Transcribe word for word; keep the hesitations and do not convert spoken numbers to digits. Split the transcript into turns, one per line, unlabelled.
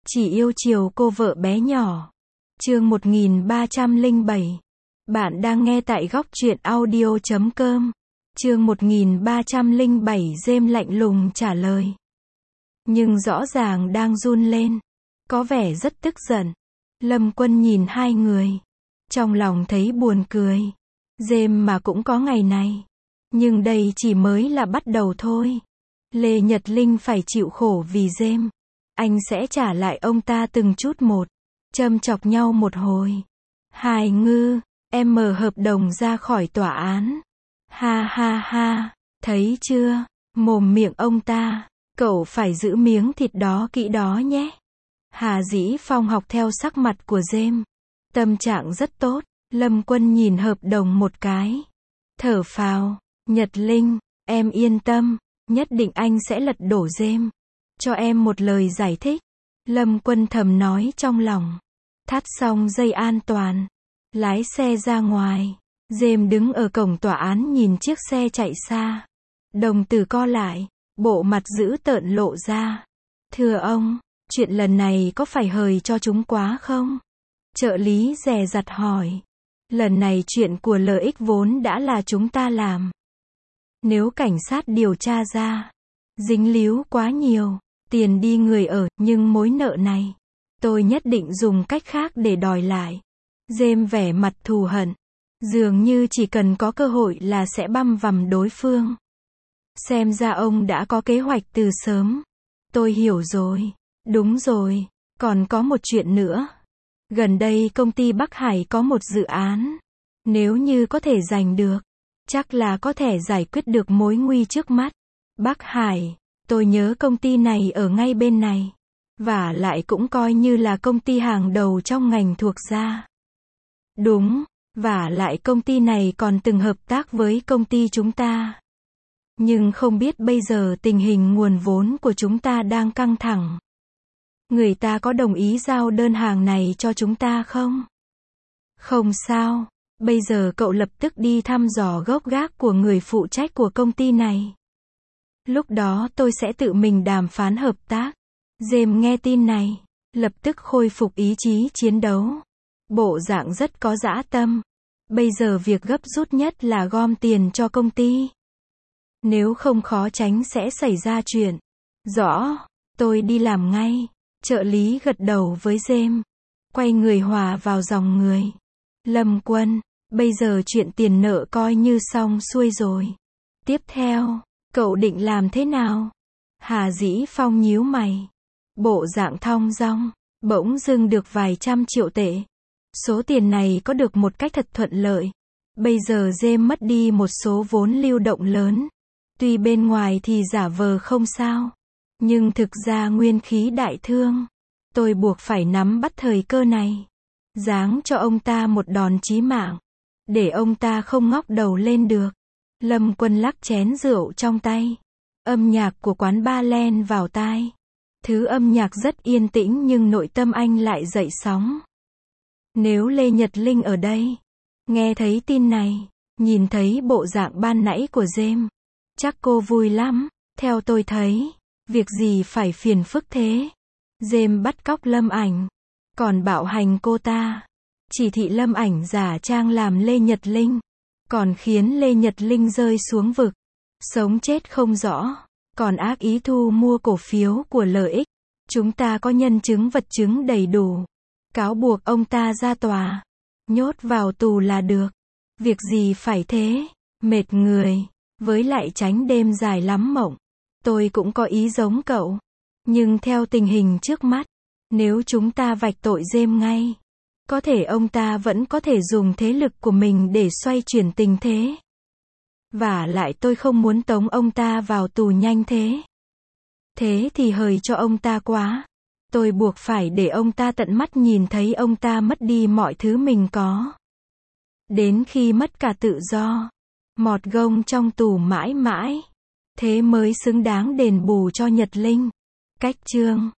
Chỉ yêu chiều cô vợ bé nhỏ. Chương một nghìn ba trăm lẻ bảy. Bạn đang nghe tại góc truyện audio chấm com. Chương một nghìn ba trăm lẻ bảy. James lạnh lùng trả lời. Nhưng rõ ràng đang run lên. Có vẻ rất tức giận. Lâm Quân nhìn hai người. Trong lòng thấy buồn cười. James mà cũng có ngày này. Nhưng đây chỉ mới là bắt đầu thôi. Lê Nhật Linh phải chịu khổ vì James. Anh sẽ trả lại ông ta từng chút một. Châm chọc nhau một hồi. Hài Ngư, em mở hợp đồng ra khỏi tòa án. Ha ha ha, thấy chưa, mồm miệng ông ta, cậu phải giữ miếng thịt đó kỹ đó nhé. Hà Dĩ Phong học theo sắc mặt của James. Tâm trạng rất tốt. Lâm Quân nhìn hợp đồng một cái. Thở phào, Nhật Linh, em yên tâm, nhất định anh sẽ lật đổ James. Cho em một lời giải thích. Lâm Quân thầm nói trong lòng. Thắt xong dây an toàn. Lái xe ra ngoài. James đứng ở cổng tòa án nhìn chiếc xe chạy xa. Đồng tử co lại. Bộ mặt dữ tợn lộ ra. Thưa ông, chuyện lần này có phải hời cho chúng quá không? Trợ lý dè dặt hỏi. Lần này chuyện của lợi ích vốn đã là chúng ta làm. Nếu cảnh sát điều tra ra, dính líu quá nhiều, tiền đi người ở, nhưng mối nợ này, tôi nhất định dùng cách khác để đòi lại. James vẻ mặt thù hận. Dường như chỉ cần có cơ hội là sẽ băm vằm đối phương. Xem ra ông đã có kế hoạch từ sớm. Tôi hiểu rồi. Đúng rồi. Còn có một chuyện nữa. Gần đây công ty Bắc Hải có một dự án. Nếu như có thể giành được, chắc là có thể giải quyết được mối nguy trước mắt. Bắc Hải, tôi nhớ công ty này ở ngay bên này. Và lại cũng coi như là công ty hàng đầu trong ngành thuộc da. Đúng, và lại công ty này còn từng hợp tác với công ty chúng ta. Nhưng không biết bây giờ tình hình nguồn vốn của chúng ta đang căng thẳng. Người ta có đồng ý giao đơn hàng này cho chúng ta không? Không sao, bây giờ cậu lập tức đi thăm dò gốc gác của người phụ trách của công ty này. Lúc đó tôi sẽ tự mình đàm phán hợp tác. James nghe tin này, lập tức khôi phục ý chí chiến đấu. Bộ dạng rất có dã tâm. Bây giờ việc gấp rút nhất là gom tiền cho công ty. Nếu không khó tránh sẽ xảy ra chuyện. Rõ, tôi đi làm ngay. Trợ lý gật đầu với James. Quay người hòa vào dòng người. Lâm Quân, bây giờ chuyện tiền nợ coi như xong xuôi rồi. Tiếp theo, cậu định làm thế nào? Hà Dĩ Phong nhíu mày. Bộ dạng thong dong, bỗng dưng được vài trăm triệu tệ. Số tiền này có được một cách thật thuận lợi. Bây giờ James mất đi một số vốn lưu động lớn. Tuy bên ngoài thì giả vờ không sao. Nhưng thực ra nguyên khí đại thương. Tôi buộc phải nắm bắt thời cơ này. Giáng cho ông ta một đòn chí mạng. Để ông ta không ngóc đầu lên được. Lâm Quân lắc chén rượu trong tay. Âm nhạc của quán bar len vào tai. Thứ âm nhạc rất yên tĩnh nhưng nội tâm anh lại dậy sóng. Nếu Lê Nhật Linh ở đây, nghe thấy tin này, nhìn thấy bộ dạng ban nãy của James, chắc cô vui lắm. Theo tôi thấy, việc gì phải phiền phức thế. James bắt cóc Lâm Ảnh, còn bạo hành cô ta. Chỉ thị Lâm Ảnh giả trang làm Lê Nhật Linh, còn khiến Lê Nhật Linh rơi xuống vực, sống chết không rõ, còn ác ý thu mua cổ phiếu của lợi ích. Chúng ta có nhân chứng vật chứng đầy đủ. Cáo buộc ông ta ra tòa, nhốt vào tù là được. Việc gì phải thế, mệt người, với lại tránh đêm dài lắm mộng. Tôi cũng có ý giống cậu. Nhưng theo tình hình trước mắt, nếu chúng ta vạch tội James ngay, có thể ông ta vẫn có thể dùng thế lực của mình để xoay chuyển tình thế. Và lại tôi không muốn tống ông ta vào tù nhanh thế. Thế thì hời cho ông ta quá. Tôi buộc phải để ông ta tận mắt nhìn thấy ông ta mất đi mọi thứ mình có. Đến khi mất cả tự do, mọt gông trong tù mãi mãi. Thế mới xứng đáng đền bù cho Nhật Linh. Cách chương